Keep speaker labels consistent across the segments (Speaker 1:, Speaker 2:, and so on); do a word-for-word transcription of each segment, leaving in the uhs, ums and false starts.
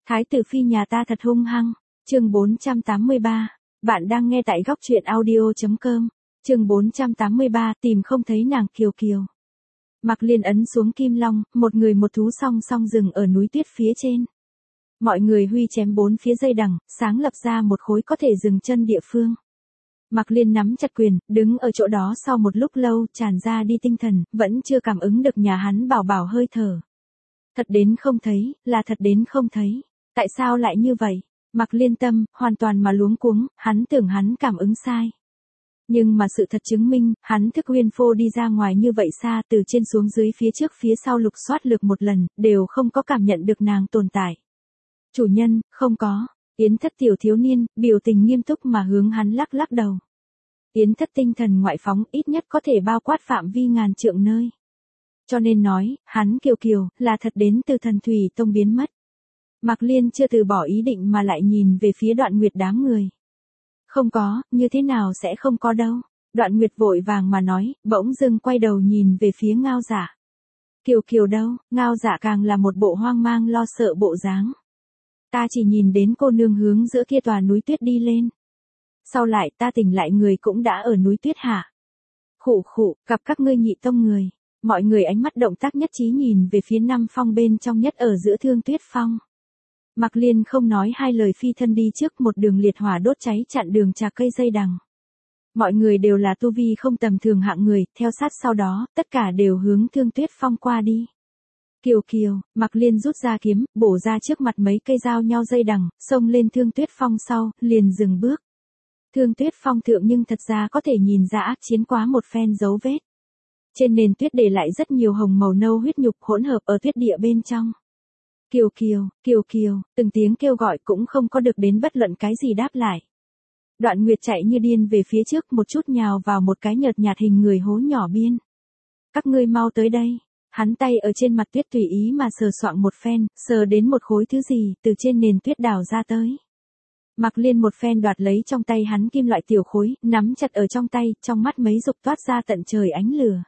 Speaker 1: Thái tử phi nhà ta thật hung hăng. Chương bốn trăm tám mươi ba. Bạn đang nghe tại góc truyện audio chấm com. Chương bốn trăm tám mươi ba, tìm không thấy nàng Kiều Kiều. Mạc Liên ấn xuống kim long, một người một thú song song dừng ở núi tuyết phía trên. Mọi người huy chém bốn phía dây đằng, sáng lập ra một khối có thể dừng chân địa phương. Mạc Liên nắm chặt quyền, đứng ở chỗ đó sau một lúc lâu, tràn ra đi tinh thần, vẫn chưa cảm ứng được nhà hắn bảo bảo hơi thở. Thật đến không thấy, là thật đến không thấy. Tại sao lại như vậy? Mạc Liên tâm, hoàn toàn mà luống cuống, hắn tưởng hắn cảm ứng sai. Nhưng mà sự thật chứng minh, hắn thức huyên phô đi ra ngoài như vậy xa, từ trên xuống dưới phía trước phía sau lục soát lược một lần, đều không có cảm nhận được nàng tồn tại. Chủ nhân, không có. Yến Thất tiểu thiếu niên, biểu tình nghiêm túc mà hướng hắn lắc lắc đầu. Yến Thất tinh thần ngoại phóng ít nhất có thể bao quát phạm vi ngàn trượng nơi. Cho nên nói, hắn Kiều Kiều, là thật đến từ Thần Thủy Tông biến mất. Mạc Liên chưa từ bỏ ý định mà lại nhìn về phía Đoạn Nguyệt đám người. Không có, như thế nào sẽ không có đâu. Đoạn Nguyệt vội vàng mà nói, bỗng dưng quay đầu nhìn về phía Ngao Dạ. Kiều Kiều đâu? Ngao Dạ càng là một bộ hoang mang lo sợ bộ dáng. Ta chỉ nhìn đến cô nương hướng giữa kia tòa núi tuyết đi lên. Sau lại ta tỉnh lại người cũng đã ở núi tuyết hạ. Khụ khụ, gặp các ngươi nhị tông người. Mọi người ánh mắt động tác nhất trí nhìn về phía năm phong bên trong nhất ở giữa Thương Tuyết Phong. Mạc Liên không nói hai lời phi thân đi trước, một đường liệt hỏa đốt cháy chặn đường trà cây dây đằng. Mọi người đều là tu vi không tầm thường hạng người, theo sát sau đó, tất cả đều hướng Thương Tuyết Phong qua đi. Kiều Kiều, Mạc Liên rút ra kiếm, bổ ra trước mặt mấy cây dao nhau dây đằng, xông lên Thương Tuyết Phong sau, liền dừng bước. Thương Tuyết Phong thượng nhưng thật ra có thể nhìn ra ác chiến quá một phen dấu vết. Trên nền tuyết để lại rất nhiều hồng màu nâu huyết nhục hỗn hợp ở tuyết địa bên trong. Kiều Kiều, Kiều Kiều, từng tiếng kêu gọi cũng không có được đến bất luận cái gì đáp lại. Đoạn Nguyệt chạy như điên về phía trước, một chút nhào vào một cái nhợt nhạt hình người hố nhỏ biên. Các ngươi mau tới đây. Hắn tay ở trên mặt tuyết tùy ý mà sờ soạng một phen, sờ đến một khối thứ gì từ trên nền tuyết đào ra tới. Mạc Liên một phen đoạt lấy trong tay hắn kim loại tiểu khối, nắm chặt ở trong tay, trong mắt mấy dục toát ra tận trời ánh lửa.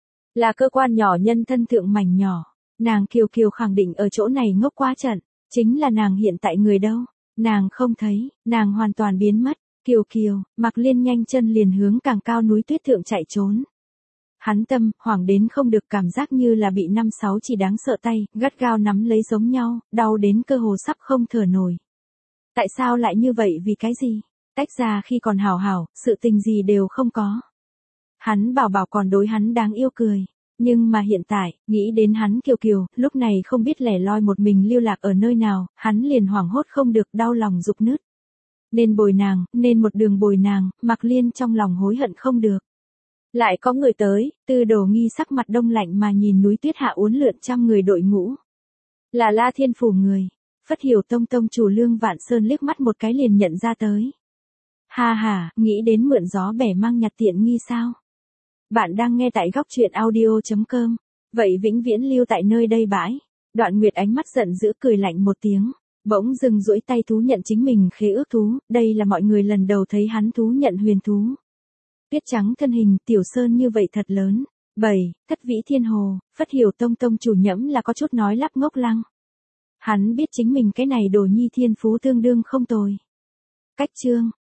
Speaker 1: Là cơ quan nhỏ nhân thân thượng mảnh nhỏ. Nàng Kiều Kiều khẳng định ở chỗ này ngốc quá trận. Chính là nàng hiện tại người đâu. Nàng không thấy, nàng hoàn toàn biến mất. Kiều Kiều, Mạc Liên nhanh chân liền hướng càng cao núi tuyết thượng chạy trốn. Hắn tâm, hoảng đến không được, cảm giác như là bị năm sáu chỉ đáng sợ tay, gắt gao nắm lấy giống nhau, đau đến cơ hồ sắp không thở nổi. Tại sao lại như vậy, vì cái gì? Tách ra khi còn hảo hảo, sự tình gì đều không có. Hắn bảo bảo còn đối hắn đáng yêu cười. Nhưng mà hiện tại, nghĩ đến hắn Kiều Kiều, lúc này không biết lẻ loi một mình lưu lạc ở nơi nào, hắn liền hoảng hốt không được, đau lòng rục nứt. Nên bồi nàng, nên một đường bồi nàng, Mạc Liên trong lòng hối hận không được. Lại có người tới, Tư Đồ Nghi sắc mặt đông lạnh mà nhìn núi tuyết hạ uốn lượn trăm người đội ngũ. Là La Thiên Phủ người. Phất Hiểu Tông tông chủ Lương Vạn Sơn liếc mắt một cái liền nhận ra tới. Ha ha, nghĩ đến mượn gió bẻ mang nhặt tiện nghi sao? Bạn đang nghe tại góc truyện audio chấm com. Vậy vĩnh viễn lưu tại nơi đây bãi. Đoạn Nguyệt ánh mắt giận dữ cười lạnh một tiếng. Bỗng dừng duỗi tay thú nhận chính mình khế ước thú. Đây là mọi người lần đầu thấy hắn thú nhận huyền thú. Tuyết trắng thân hình tiểu sơn như vậy thật lớn. Bảy, Thất Vĩ Thiên Hồ, Phất Hiểu Tông tông chủ Nhẫm là có chút nói lắp ngốc lăng. Hắn biết chính mình cái này đồ nhi thiên phú tương đương không tồi. Cách chương,